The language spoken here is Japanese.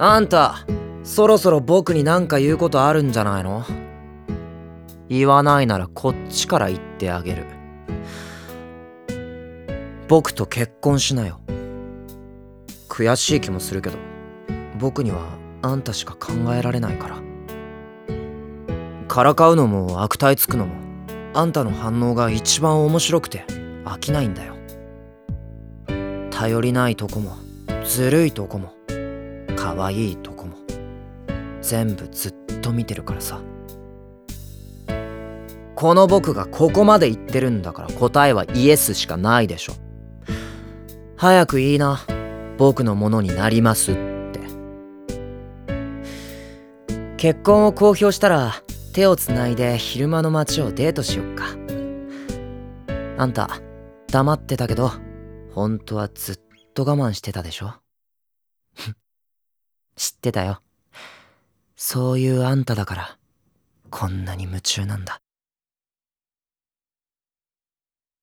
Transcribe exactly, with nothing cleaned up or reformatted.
あんた、そろそろ僕に何か言うことあるんじゃないの？言わないならこっちから言ってあげる。僕と結婚しなよ。悔しい気もするけど、僕にはあんたしか考えられないから。からかうのも悪態つくのも、あんたの反応が一番面白くて飽きないんだよ。頼りないとこもずるいとこも可愛いとこも全部ずっと見てるからさ。この僕がここまで言ってるんだから答えはイエスしかないでしょ。早く言いな、僕のものになりますって。結婚を公表したら手をつないで昼間の街をデートしよっか。あんた黙ってたけど本当はずっと我慢してたでしょ。知ってたよ。そういうあんただからこんなに夢中なんだ。